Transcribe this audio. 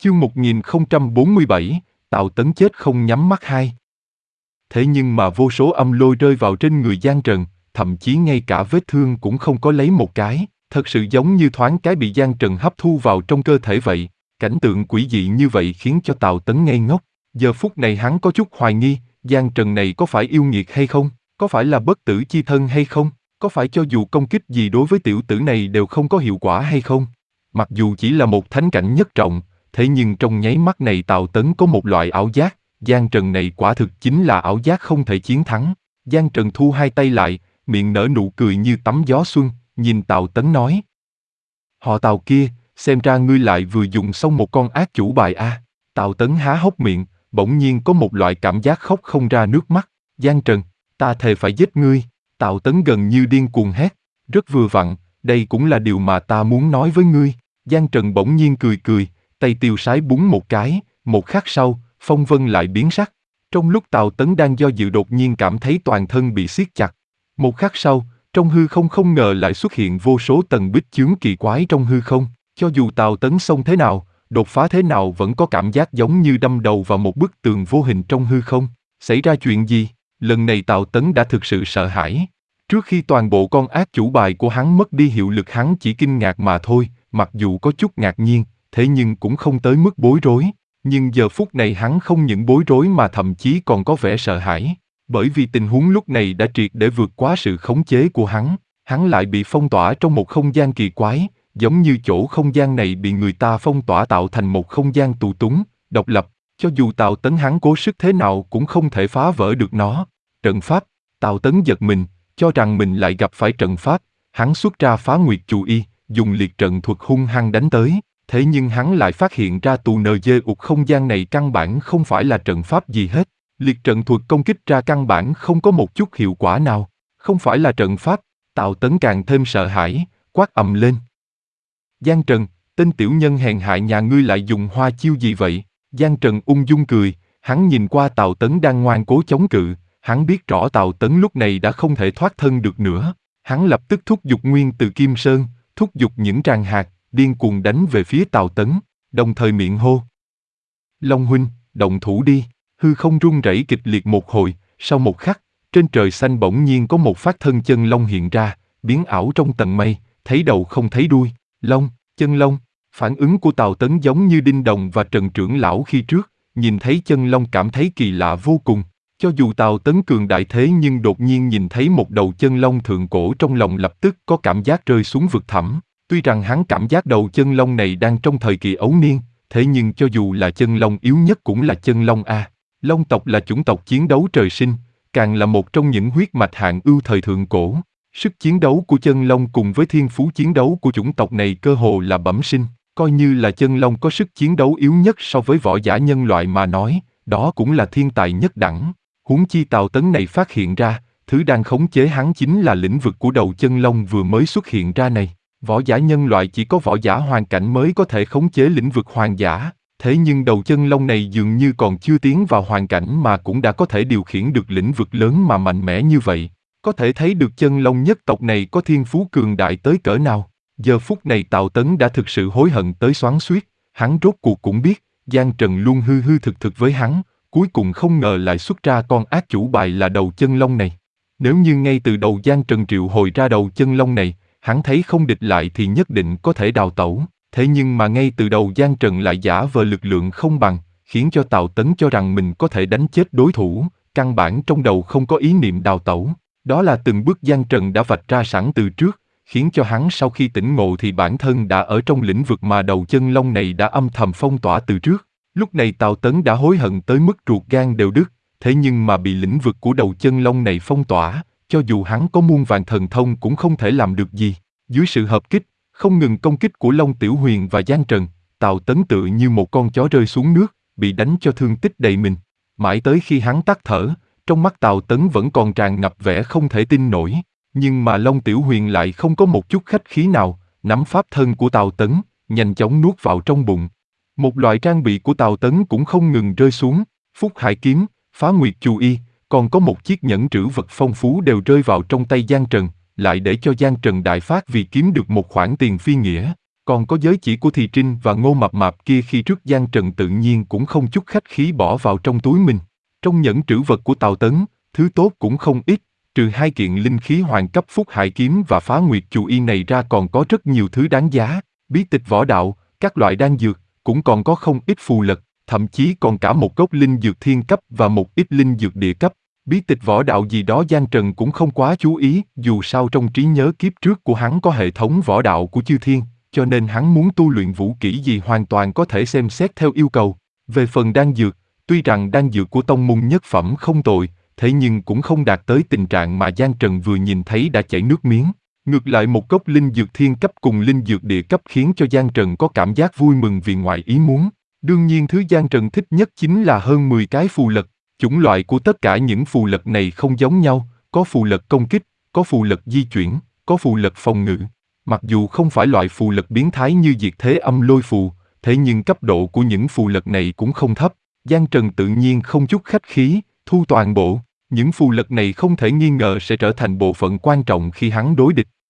Chương 1047, Tào Tấn chết không nhắm mắt hai. Thế nhưng mà vô số âm lôi rơi vào trên người Giang Trần, thậm chí ngay cả vết thương cũng không có lấy một cái, thật sự giống như thoáng cái bị Giang Trần hấp thu vào trong cơ thể vậy. Cảnh tượng quỷ dị như vậy khiến cho Tào Tấn ngây ngốc. Giờ phút này hắn có chút hoài nghi, Giang Trần này có phải yêu nghiệt hay không? Có phải là bất tử chi thân hay không? Có phải cho dù công kích gì đối với tiểu tử này đều không có hiệu quả hay không? Mặc dù chỉ là một thánh cảnh nhất trọng, thế nhưng trong nháy mắt này Tào Tấn có một loại ảo giác, Giang Trần này quả thực chính là ảo giác không thể chiến thắng. Giang Trần thu hai tay lại, miệng nở nụ cười như tắm gió xuân, nhìn Tào Tấn nói. Họ Tào kia, xem ra ngươi lại vừa dùng xong một con ác chủ bài a. Tào Tấn há hốc miệng, bỗng nhiên có một loại cảm giác khóc không ra nước mắt. Giang Trần, ta thề phải giết ngươi. Tào Tấn gần như điên cuồng hét. Rất vừa vặn, đây cũng là điều mà ta muốn nói với ngươi. Giang Trần bỗng nhiên cười cười, tay tiêu sái búng một cái, một khắc sau, phong vân lại biến sắc. Trong lúc Tào Tấn đang do dự đột nhiên cảm thấy toàn thân bị siết chặt. Một khắc sau, trong hư không không ngờ lại xuất hiện vô số tầng bích chướng kỳ quái trong hư không. Cho dù Tào Tấn xông thế nào, đột phá thế nào vẫn có cảm giác giống như đâm đầu vào một bức tường vô hình trong hư không. Xảy ra chuyện gì? Lần này Tào Tấn đã thực sự sợ hãi. Trước khi toàn bộ con ác chủ bài của hắn mất đi hiệu lực hắn chỉ kinh ngạc mà thôi, mặc dù có chút ngạc nhiên, thế nhưng cũng không tới mức bối rối. Nhưng giờ phút này hắn không những bối rối mà thậm chí còn có vẻ sợ hãi. Bởi vì tình huống lúc này đã triệt để vượt quá sự khống chế của hắn lại bị phong tỏa trong một không gian kỳ quái, giống như chỗ không gian này bị người ta phong tỏa tạo thành một không gian tù túng, độc lập, cho dù Tào Tấn hắn cố sức thế nào cũng không thể phá vỡ được nó. Trận pháp, Tào Tấn giật mình, cho rằng mình lại gặp phải trận pháp, hắn xuất ra Phá Nguyệt Chù Y, dùng liệt trận thuật hung hăng đánh tới, thế nhưng hắn lại phát hiện ra tù NG không gian này căn bản không phải là trận pháp gì hết. Liệt trận thuật công kích ra căn bản không có một chút hiệu quả nào, không phải là trận pháp. Tào Tấn càng thêm sợ hãi, quát ầm lên. Giang Trần, tên tiểu nhân hèn hạ nhà ngươi lại dùng hoa chiêu gì vậy? Giang Trần ung dung cười, hắn nhìn qua Tào Tấn đang ngoan cố chống cự, hắn biết rõ Tào Tấn lúc này đã không thể thoát thân được nữa. Hắn lập tức thúc giục nguyên từ Kim Sơn, thúc giục những tràng hạt, điên cuồng đánh về phía Tào Tấn, đồng thời miệng hô. Long huynh, động thủ đi. Hư không rung rẩy kịch liệt một hồi, sau một khắc, trên trời xanh bỗng nhiên có một phát thân chân long hiện ra, biến ảo trong tầng mây, thấy đầu không thấy đuôi. Long, chân long, phản ứng của Tào Tấn giống như Đinh Đồng và Trần trưởng lão khi trước, nhìn thấy chân long cảm thấy kỳ lạ vô cùng. Cho dù Tào Tấn cường đại thế nhưng đột nhiên nhìn thấy một đầu chân long thượng cổ trong lòng lập tức có cảm giác rơi xuống vực thẳm. Tuy rằng hắn cảm giác đầu chân long này đang trong thời kỳ ấu niên, thế nhưng cho dù là chân long yếu nhất cũng là chân long a. Long tộc là chủng tộc chiến đấu trời sinh, càng là một trong những huyết mạch hạng ưu thời thượng cổ. Sức chiến đấu của chân long cùng với thiên phú chiến đấu của chủng tộc này cơ hồ là bẩm sinh. Coi như là chân long có sức chiến đấu yếu nhất so với võ giả nhân loại mà nói, đó cũng là thiên tài nhất đẳng. Huống chi Tào Tấn này phát hiện ra, thứ đang khống chế hắn chính là lĩnh vực của đầu chân long vừa mới xuất hiện ra này. Võ giả nhân loại chỉ có võ giả hoàn cảnh mới có thể khống chế lĩnh vực hoàng giả. Thế nhưng đầu chân long này dường như còn chưa tiến vào hoàn cảnh mà cũng đã có thể điều khiển được lĩnh vực lớn mà mạnh mẽ như vậy. Có thể thấy được chân long nhất tộc này có thiên phú cường đại tới cỡ nào. Giờ phút này Tào Tấn đã thực sự hối hận tới xoắn xuýt. Hắn rốt cuộc cũng biết, Giang Trần luôn hư hư thực thực với hắn, cuối cùng không ngờ lại xuất ra con ác chủ bài là đầu chân long này. Nếu như ngay từ đầu Giang Trần triệu hồi ra đầu chân long này, hắn thấy không địch lại thì nhất định có thể đào tẩu. Thế nhưng mà ngay từ đầu Giang Trần lại giả vờ lực lượng không bằng, khiến cho Tào Tấn cho rằng mình có thể đánh chết đối thủ, căn bản trong đầu không có ý niệm đào tẩu. Đó là từng bước Giang Trần đã vạch ra sẵn từ trước, khiến cho hắn sau khi tỉnh ngộ thì bản thân đã ở trong lĩnh vực mà đầu chân long này đã âm thầm phong tỏa từ trước. Lúc này Tào Tấn đã hối hận tới mức ruột gan đều đứt, thế nhưng mà bị lĩnh vực của đầu chân long này phong tỏa, cho dù hắn có muôn vàn thần thông cũng không thể làm được gì. Dưới sự hợp kích, không ngừng công kích của Long Tiểu Huyền và Giang Trần, Tào Tấn tựa như một con chó rơi xuống nước, bị đánh cho thương tích đầy mình. Mãi tới khi hắn tắt thở, trong mắt Tào Tấn vẫn còn tràn ngập vẻ không thể tin nổi. Nhưng mà Long Tiểu Huyền lại không có một chút khách khí nào, nắm pháp thân của Tào Tấn, nhanh chóng nuốt vào trong bụng. Một loại trang bị của Tào Tấn cũng không ngừng rơi xuống, Phúc Hải Kiếm, Phá Nguyệt Chù Y, còn có một chiếc nhẫn trữ vật phong phú đều rơi vào trong tay Giang Trần, lại để cho Giang Trần đại phát vì kiếm được một khoản tiền phi nghĩa. Còn có giới chỉ của Thì Trinh và Ngô Mập Mạp kia khi trước Giang Trần tự nhiên cũng không chút khách khí bỏ vào trong túi mình. Trong nhẫn trữ vật của Tào Tấn, thứ tốt cũng không ít, trừ 2 kiện linh khí hoàng cấp Phúc Hải Kiếm và Phá Nguyệt Chù Y này ra còn có rất nhiều thứ đáng giá, bí tịch võ đạo, các loại đan dược, cũng còn có không ít phù lật, thậm chí còn cả một gốc linh dược thiên cấp và một ít linh dược địa cấp. Bí tịch võ đạo gì đó Giang Trần cũng không quá chú ý, dù sao trong trí nhớ kiếp trước của hắn có hệ thống võ đạo của chư thiên, cho nên hắn muốn tu luyện vũ kỹ gì hoàn toàn có thể xem xét theo yêu cầu. Về phần đan dược, tuy rằng đan dược của tông môn nhất phẩm không tồi, thế nhưng cũng không đạt tới tình trạng mà Giang Trần vừa nhìn thấy đã chảy nước miếng. Ngược lại một gốc linh dược thiên cấp cùng linh dược địa cấp khiến cho Giang Trần có cảm giác vui mừng vì ngoài ý muốn. Đương nhiên thứ Giang Trần thích nhất chính là hơn 10 cái phù lật. Chủng loại của tất cả những phù lật này không giống nhau, có phù lật công kích, có phù lật di chuyển, có phù lật phòng ngự. Mặc dù không phải loại phù lật biến thái như diệt thế âm lôi phù, thế nhưng cấp độ của những phù lật này cũng không thấp. Giang Trần tự nhiên không chút khách khí, thu toàn bộ. Những phù lật này không thể nghi ngờ sẽ trở thành bộ phận quan trọng khi hắn đối địch.